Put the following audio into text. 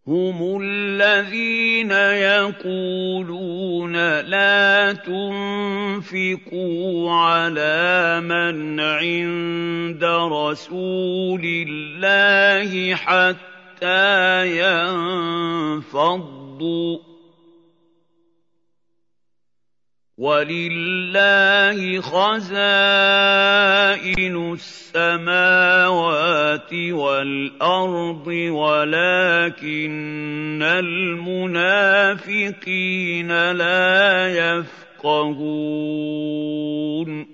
هُمُ الَّذِينَ يَقُولُونَ لَا تُنفِقُوا عَلَىٰ مَنْ عِندَ رَسُولِ اللَّهِ حَتَّىٰ يَنفَضُّوا ۗ وَلِلَّهِ خَزَائِنُ السَّمَاوَاتِ وَالْأَرْضِ وَلَٰكِنَّ الْمُنَافِقِينَ لَا يَفْقَهُونَ